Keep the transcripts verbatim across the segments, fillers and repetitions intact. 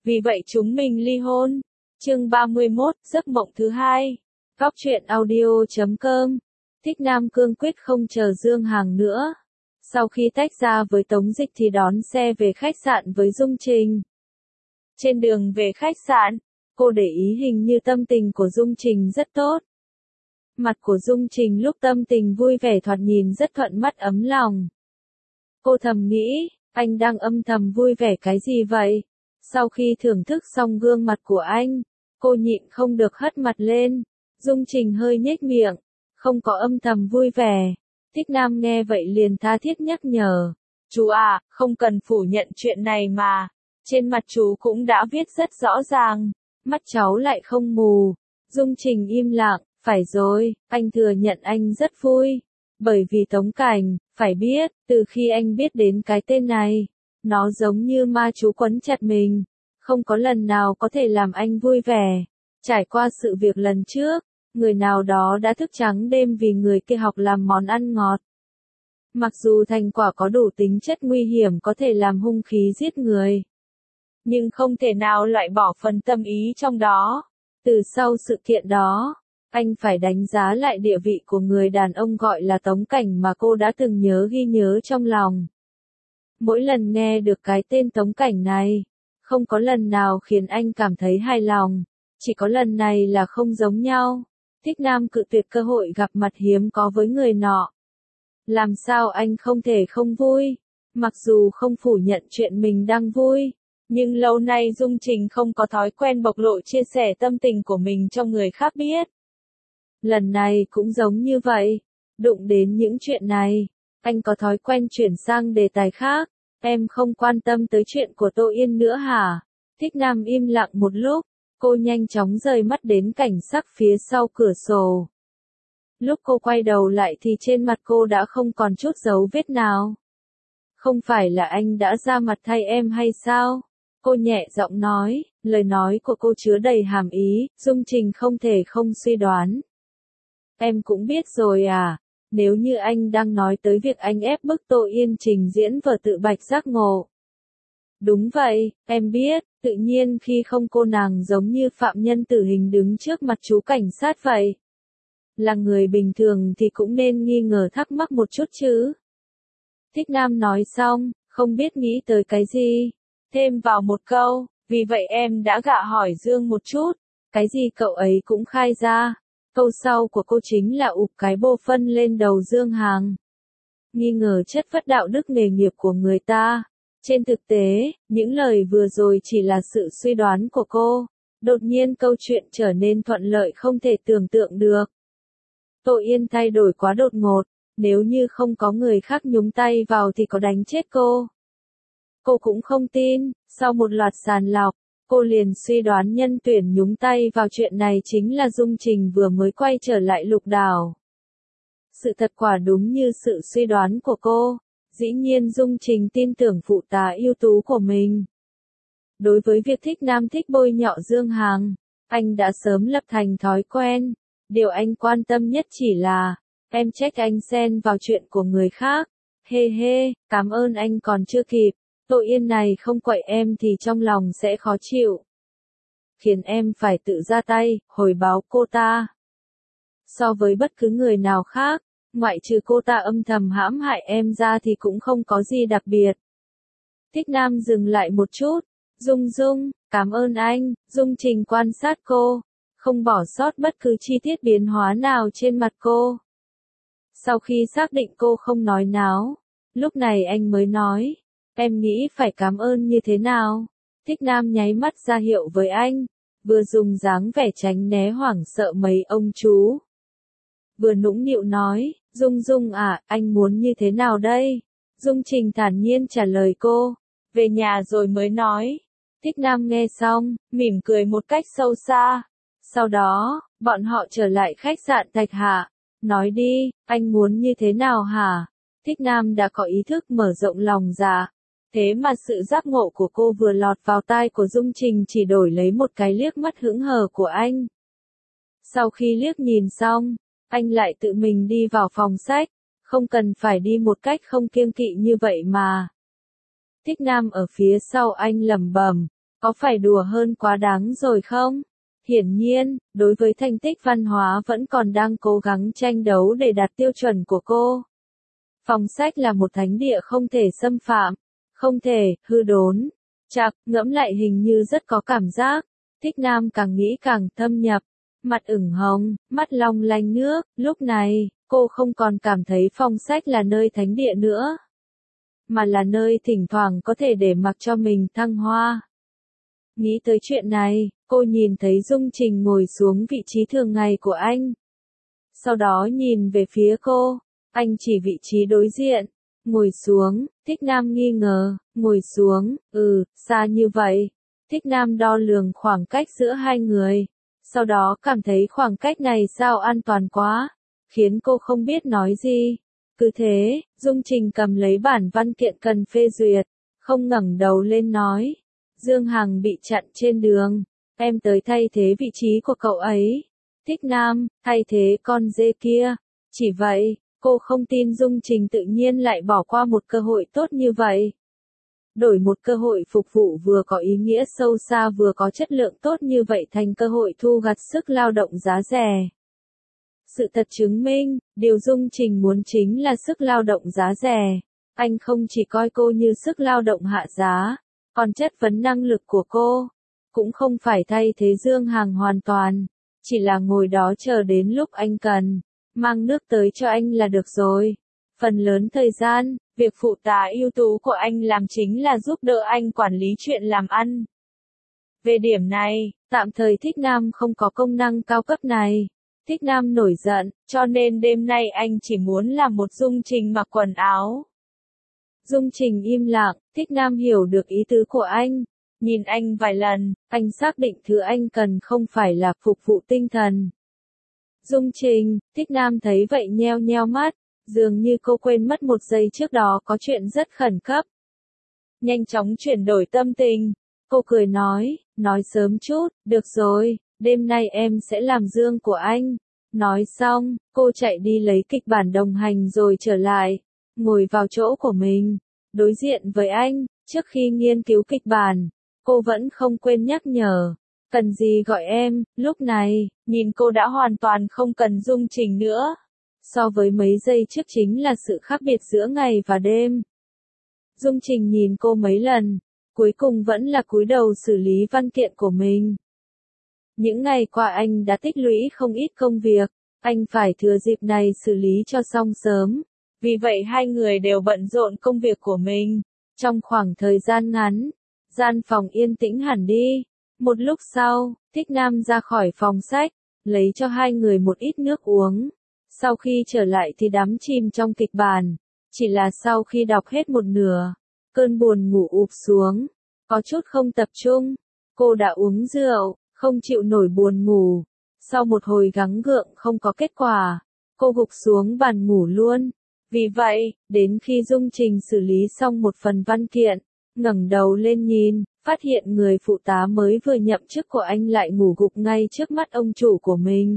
vì vậy chúng mình ly hôn. Chương ba mươi mốt, giấc mộng thứ hai. Góc truyện audio chấm com. Thích Nam cương quyết không chờ Dương Hàng nữa. Sau khi tách ra với Tống Dịch thì đón xe về khách sạn với Dung Trình. Trên đường về khách sạn, cô để ý hình như tâm tình của Dung Trình rất tốt. Mặt của Dung Trình lúc tâm tình vui vẻ thoạt nhìn rất thuận mắt ấm lòng. Cô thầm nghĩ, anh đang âm thầm vui vẻ cái gì vậy? Sau khi thưởng thức xong gương mặt của anh, cô nhịn không được hất mặt lên. Dung Trình hơi nhếch miệng, không có âm thầm vui vẻ. Thích Nam nghe vậy liền tha thiết nhắc nhở. Chú à, không cần phủ nhận chuyện này mà. Trên mặt chú cũng đã viết rất rõ ràng. Mắt cháu lại không mù. Dung Trình im lặng, phải rồi, anh thừa nhận anh rất vui. Bởi vì Tống Cảnh, phải biết, từ khi anh biết đến cái tên này, nó giống như ma chú quấn chặt mình. Không có lần nào có thể làm anh vui vẻ. Trải qua sự việc lần trước, người nào đó đã thức trắng đêm vì người kia học làm món ăn ngọt. Mặc dù thành quả có đủ tính chất nguy hiểm có thể làm hung khí giết người, nhưng không thể nào loại bỏ phần tâm ý trong đó. Từ sau sự kiện đó, anh phải đánh giá lại địa vị của người đàn ông gọi là Tống Cảnh mà cô đã từng nhớ ghi nhớ trong lòng. Mỗi lần nghe được cái tên Tống Cảnh này, không có lần nào khiến anh cảm thấy hài lòng, chỉ có lần này là không giống nhau. Thích Nam cự tuyệt cơ hội gặp mặt hiếm có với người nọ. Làm sao anh không thể không vui? Mặc dù không phủ nhận chuyện mình đang vui, nhưng lâu nay Dung Trình không có thói quen bộc lộ chia sẻ tâm tình của mình cho người khác biết. Lần này cũng giống như vậy, đụng đến những chuyện này, anh có thói quen chuyển sang đề tài khác. Em không quan tâm tới chuyện của Tô Yên nữa hả? Thích Nam im lặng một lúc, cô nhanh chóng rời mắt đến cảnh sắc phía sau cửa sổ. Lúc cô quay đầu lại thì trên mặt cô đã không còn chút dấu vết nào. Không phải là anh đã ra mặt thay em hay sao? Cô nhẹ giọng nói, lời nói của cô chứa đầy hàm ý, Dung Trình không thể không suy đoán. Em cũng biết rồi à, nếu như anh đang nói tới việc anh ép bức Tô Yên trình diễn vở tự bạch giác ngộ. Đúng vậy, em biết, tự nhiên khi không cô nàng giống như phạm nhân tử hình đứng trước mặt chú cảnh sát vậy. Là người bình thường thì cũng nên nghi ngờ thắc mắc một chút chứ. Thích Nam nói xong, không biết nghĩ tới cái gì. Thêm vào một câu, vì vậy em đã gạ hỏi Dương một chút, cái gì cậu ấy cũng khai ra. Câu sau của cô chính là ụp cái bô phân lên đầu Dương Hàng. Nghi ngờ chất vấn đạo đức nghề nghiệp của người ta. Trên thực tế, những lời vừa rồi chỉ là sự suy đoán của cô. Đột nhiên câu chuyện trở nên thuận lợi không thể tưởng tượng được. Tô Yên thay đổi quá đột ngột, nếu như không có người khác nhúng tay vào thì có đánh chết cô. Cô cũng không tin, sau một loạt sàng lọc, cô liền suy đoán nhân tuyển nhúng tay vào chuyện này chính là Dung Trình vừa mới quay trở lại Lục Đảo. Sự thật quả đúng như sự suy đoán của cô, dĩ nhiên Dung Trình tin tưởng phụ tá ưu tú của mình. Đối với việc Thích Nam thích bôi nhọ Dương Hàng, anh đã sớm lập thành thói quen, điều anh quan tâm nhất chỉ là, em trách anh xen vào chuyện của người khác, hê hê, cảm ơn anh còn chưa kịp. Tô Yên này không quậy em thì trong lòng sẽ khó chịu. Khiến em phải tự ra tay, hồi báo cô ta. So với bất cứ người nào khác, ngoại trừ cô ta âm thầm hãm hại em ra thì cũng không có gì đặc biệt. Thích Nam dừng lại một chút. Dung Dung, cảm ơn anh. Dung Trình quan sát cô, không bỏ sót bất cứ chi tiết biến hóa nào trên mặt cô. Sau khi xác định cô không nói náo, lúc này anh mới nói. Em nghĩ phải cảm ơn như thế nào? Thích Nam nháy mắt ra hiệu với anh, vừa dùng dáng vẻ tránh né hoảng sợ mấy ông chú. Vừa nũng nịu nói, Dung Dung à, anh muốn như thế nào đây? Dung Trình thản nhiên trả lời cô, về nhà rồi mới nói. Thích Nam nghe xong, mỉm cười một cách sâu xa. Sau đó, bọn họ trở lại khách sạn Thạch Hạ. Nói đi, anh muốn như thế nào hả? Thích Nam đã có ý thức mở rộng lòng dạ. Thế mà sự giác ngộ của cô vừa lọt vào tai của Dung Trình chỉ đổi lấy một cái liếc mắt hững hờ của anh. Sau khi liếc nhìn xong, anh lại tự mình đi vào phòng sách, không cần phải đi một cách không kiêng kỵ như vậy mà. Thích Nam ở phía sau anh lẩm bẩm, Có phải đùa hơn quá đáng rồi không? Hiển nhiên, đối với thành tích văn hóa vẫn còn đang cố gắng tranh đấu để đạt tiêu chuẩn của cô. Phòng sách là một thánh địa không thể xâm phạm, không thể hư đốn. Chạc, ngẫm lại hình như rất có cảm giác. Thích Nam càng nghĩ càng thâm nhập, mặt ửng hồng, mắt long lanh nước. Lúc này, cô không còn cảm thấy phòng sách là nơi thánh địa nữa, mà là nơi thỉnh thoảng có thể để mặc cho mình thăng hoa. Nghĩ tới chuyện này, cô nhìn thấy Dung Trình ngồi xuống vị trí thường ngày của anh. Sau đó nhìn về phía cô, anh chỉ vị trí đối diện. Ngồi xuống, Thích Nam nghi ngờ, ngồi xuống, ừ, xa như vậy. Thích Nam đo lường khoảng cách giữa hai người. Sau đó cảm thấy khoảng cách này sao an toàn quá, khiến cô không biết nói gì. Cứ thế, Dung Trình cầm lấy bản văn kiện cần phê duyệt, không ngẩng đầu lên nói. Dương Hằng bị chặn trên đường, em tới thay thế vị trí của cậu ấy. Thích Nam, thay thế con dê kia. Chỉ vậy, cô không tin Dung Trình tự nhiên lại bỏ qua một cơ hội tốt như vậy. Đổi một cơ hội phục vụ vừa có ý nghĩa sâu xa vừa có chất lượng tốt như vậy thành cơ hội thu gặt sức lao động giá rẻ. Sự thật chứng minh, điều Dung Trình muốn chính là sức lao động giá rẻ. Anh không chỉ coi cô như sức lao động hạ giá, còn chất vấn năng lực của cô. Cũng không phải thay thế Dương Hằng hoàn toàn, chỉ là ngồi đó chờ đến lúc anh cần, mang nước tới cho anh là được rồi. Phần lớn thời gian, việc phụ tá ưu tú của anh làm chính là giúp đỡ anh quản lý chuyện làm ăn. Về điểm này, tạm thời Thích Nam không có công năng cao cấp này. Thích Nam nổi giận, cho nên đêm nay anh chỉ muốn làm một Dung Trình mặc quần áo. Dung Trình im lặng, Thích Nam hiểu được ý tứ của anh. Nhìn anh vài lần, anh xác định thứ anh cần không phải là phục vụ tinh thần. Dung Trình, Thích Nam thấy vậy nheo nheo mắt, dường như cô quên mất một giây trước đó có chuyện rất khẩn cấp. Nhanh chóng chuyển đổi tâm tình, cô cười nói, nói sớm chút, được rồi, đêm nay em sẽ làm Dương của anh. Nói xong, cô chạy đi lấy kịch bản đồng hành rồi trở lại, ngồi vào chỗ của mình, đối diện với anh. Trước khi nghiên cứu kịch bản, cô vẫn không quên nhắc nhở, cần gì gọi em. Lúc này, nhìn cô đã hoàn toàn không cần Dung Trình nữa. So với mấy giây trước chính là sự khác biệt giữa ngày và đêm. Dung Trình nhìn cô mấy lần, cuối cùng vẫn là cúi đầu xử lý văn kiện của mình. Những ngày qua anh đã tích lũy không ít công việc, anh phải thừa dịp này xử lý cho xong sớm. Vì vậy hai người đều bận rộn công việc của mình. Trong khoảng thời gian ngắn, gian phòng yên tĩnh hẳn đi. Một lúc sau, Thích Nam ra khỏi phòng sách, lấy cho hai người một ít nước uống. Sau khi trở lại thì đắm chìm trong kịch bản. Chỉ là sau khi đọc hết một nửa, cơn buồn ngủ ụp xuống, có chút không tập trung. Cô đã uống rượu, không chịu nổi buồn ngủ. Sau một hồi gắng gượng không có kết quả, cô gục xuống bàn ngủ luôn. Vì vậy, đến khi Dung Trình xử lý xong một phần văn kiện, ngẩng đầu lên nhìn, phát hiện người phụ tá mới vừa nhậm chức của anh lại ngủ gục ngay trước mắt ông chủ của mình.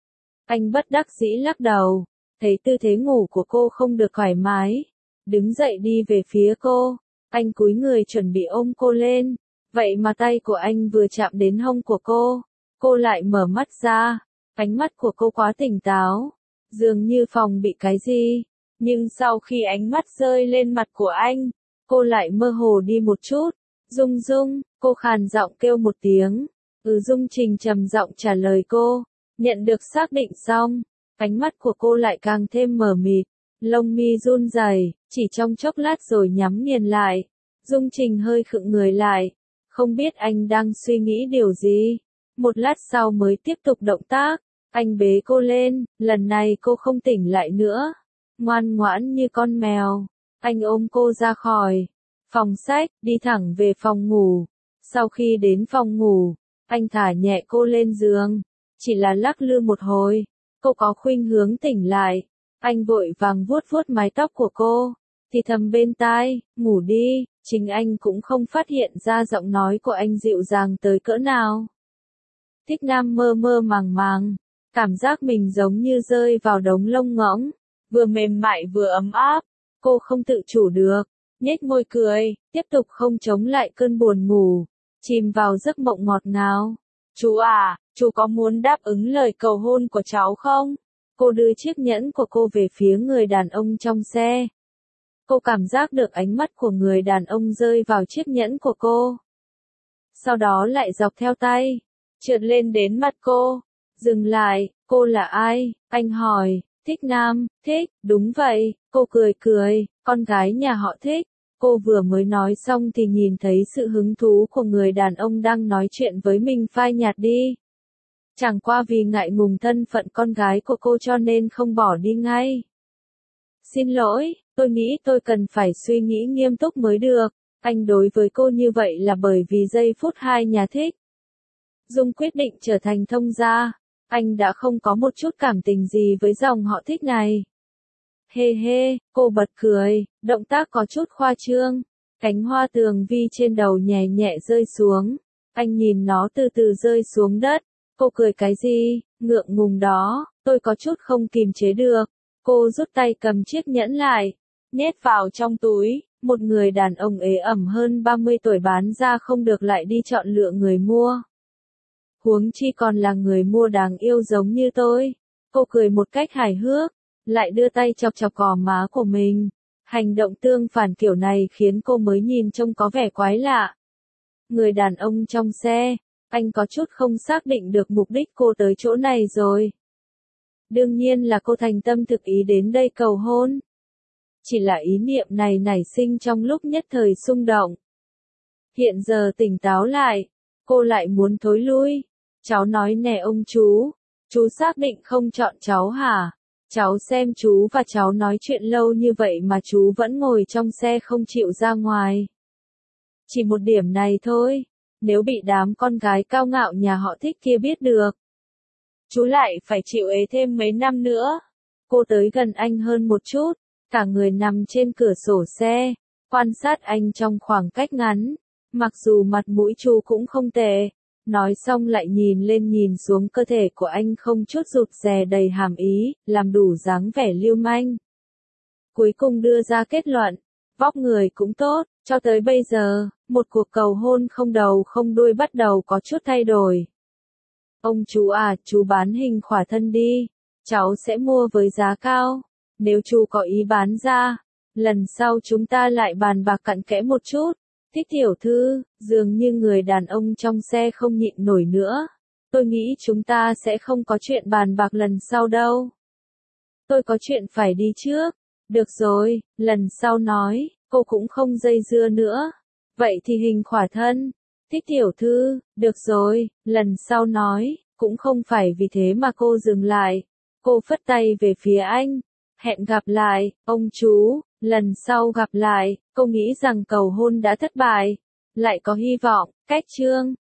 Anh bất đắc dĩ lắc đầu, thấy tư thế ngủ của cô không được thoải mái, đứng dậy đi về phía cô. Anh cúi người chuẩn bị ôm cô lên, vậy mà tay của anh vừa chạm đến hông của cô, cô lại mở mắt ra. Ánh mắt của cô quá tỉnh táo, dường như phòng bị cái gì. Nhưng sau khi ánh mắt rơi lên mặt của anh, cô lại mơ hồ đi một chút. Dung Dung, cô khàn giọng kêu một tiếng. Ừ. Dung Trình trầm giọng trả lời cô. Nhận được xác định xong, ánh mắt của cô lại càng thêm mờ mịt, lông mi run rẩy, chỉ trong chốc lát rồi nhắm nghiền lại. Dung Trình hơi khựng người lại, không biết anh đang suy nghĩ điều gì. Một lát sau mới tiếp tục động tác, anh bế cô lên, lần này cô không tỉnh lại nữa. Ngoan ngoãn như con mèo, anh ôm cô ra khỏi phòng sách, đi thẳng về phòng ngủ. Sau khi đến phòng ngủ, anh thả nhẹ cô lên giường, chỉ là lắc lư một hồi, cô có khuynh hướng tỉnh lại. Anh vội vàng vuốt vuốt mái tóc của cô, thì thầm bên tai, ngủ đi. Chính anh cũng không phát hiện ra giọng nói của anh dịu dàng tới cỡ nào. Thích Nam mơ mơ màng màng, cảm giác mình giống như rơi vào đống lông ngỗng, vừa mềm mại vừa ấm áp. Cô không tự chủ được, nhếch môi cười, tiếp tục không chống lại cơn buồn ngủ. chìm vào giấc mộng ngọt ngào. Chú à, chú có muốn đáp ứng lời cầu hôn của cháu không? Cô đưa chiếc nhẫn của cô về phía người đàn ông trong xe. Cô cảm giác được ánh mắt của người đàn ông rơi vào chiếc nhẫn của cô. Sau đó lại dọc theo tay, trượt lên đến mặt cô. Dừng lại, cô là ai? Anh hỏi. Thích Nam. Thích, đúng vậy. Cô cười cười, con gái nhà họ Thích. Cô vừa mới nói xong thì nhìn thấy sự hứng thú của người đàn ông đang nói chuyện với mình phai nhạt đi. Chẳng qua vì ngại ngùng thân phận con gái của cô cho nên không bỏ đi ngay. Xin lỗi, tôi nghĩ tôi cần phải suy nghĩ nghiêm túc mới được. Anh đối với cô như vậy là bởi vì giây phút hai nhà thích. Dung quyết định trở thành thông gia. Anh đã không có một chút cảm tình gì với dòng họ Thích này. Hê hê, cô bật cười, động tác có chút khoa trương. Cánh hoa tường vi trên đầu nhẹ nhẹ rơi xuống. Anh nhìn nó từ từ rơi xuống đất. Cô cười cái gì, ngượng ngùng đó, tôi có chút không kìm chế được. Cô rút tay cầm chiếc nhẫn lại, nhét vào trong túi. Một người đàn ông ế ẩm hơn ba mươi tuổi bán ra không được lại đi chọn lựa người mua. Huống chi còn là người mua đáng yêu giống như tôi. Cô cười một cách hài hước, lại đưa tay chọc chọc gò má của mình. Hành động tương phản kiểu này khiến cô mới nhìn trông có vẻ quái lạ. Người đàn ông trong xe, anh có chút không xác định được mục đích cô tới chỗ này rồi. Đương nhiên là cô thành tâm thực ý đến đây cầu hôn. Chỉ là ý niệm này nảy sinh trong lúc nhất thời xung động. Hiện giờ tỉnh táo lại, cô lại muốn thối lui. Cháu nói nè ông chú, chú xác định không chọn cháu hả? Cháu xem chú và cháu nói chuyện lâu như vậy mà chú vẫn ngồi trong xe không chịu ra ngoài. Chỉ một điểm này thôi, nếu bị đám con gái cao ngạo nhà họ Thích kia biết được, chú lại phải chịu ế thêm mấy năm nữa. Cô tới gần anh hơn một chút, cả người nằm trên cửa sổ xe, quan sát anh trong khoảng cách ngắn. Mặc dù mặt mũi chú cũng không tệ, nói xong lại nhìn lên nhìn xuống cơ thể của anh không chút rụt rè đầy hàm ý, làm đủ dáng vẻ lưu manh. Cuối cùng đưa ra kết luận, vóc người cũng tốt, cho tới bây giờ, một cuộc cầu hôn không đầu không đuôi bắt đầu có chút thay đổi. Ông chú à, chú bán hình khỏa thân đi, cháu sẽ mua với giá cao. Nếu chú có ý bán ra, lần sau chúng ta lại bàn bạc cặn kẽ một chút. Thích tiểu thư, dường như người đàn ông trong xe không nhịn nổi nữa. Tôi nghĩ chúng ta sẽ không có chuyện bàn bạc lần sau đâu. Tôi có chuyện phải đi trước. Được rồi, lần sau nói, cô cũng không dây dưa nữa. Vậy thì hình khỏa thân. Thích tiểu thư, được rồi, lần sau nói, cũng không phải vì thế mà cô dừng lại. Cô phất tay về phía anh. Hẹn gặp lại, ông chú, lần sau gặp lại. Cô nghĩ rằng cầu hôn đã thất bại. Lại có hy vọng, cách chương.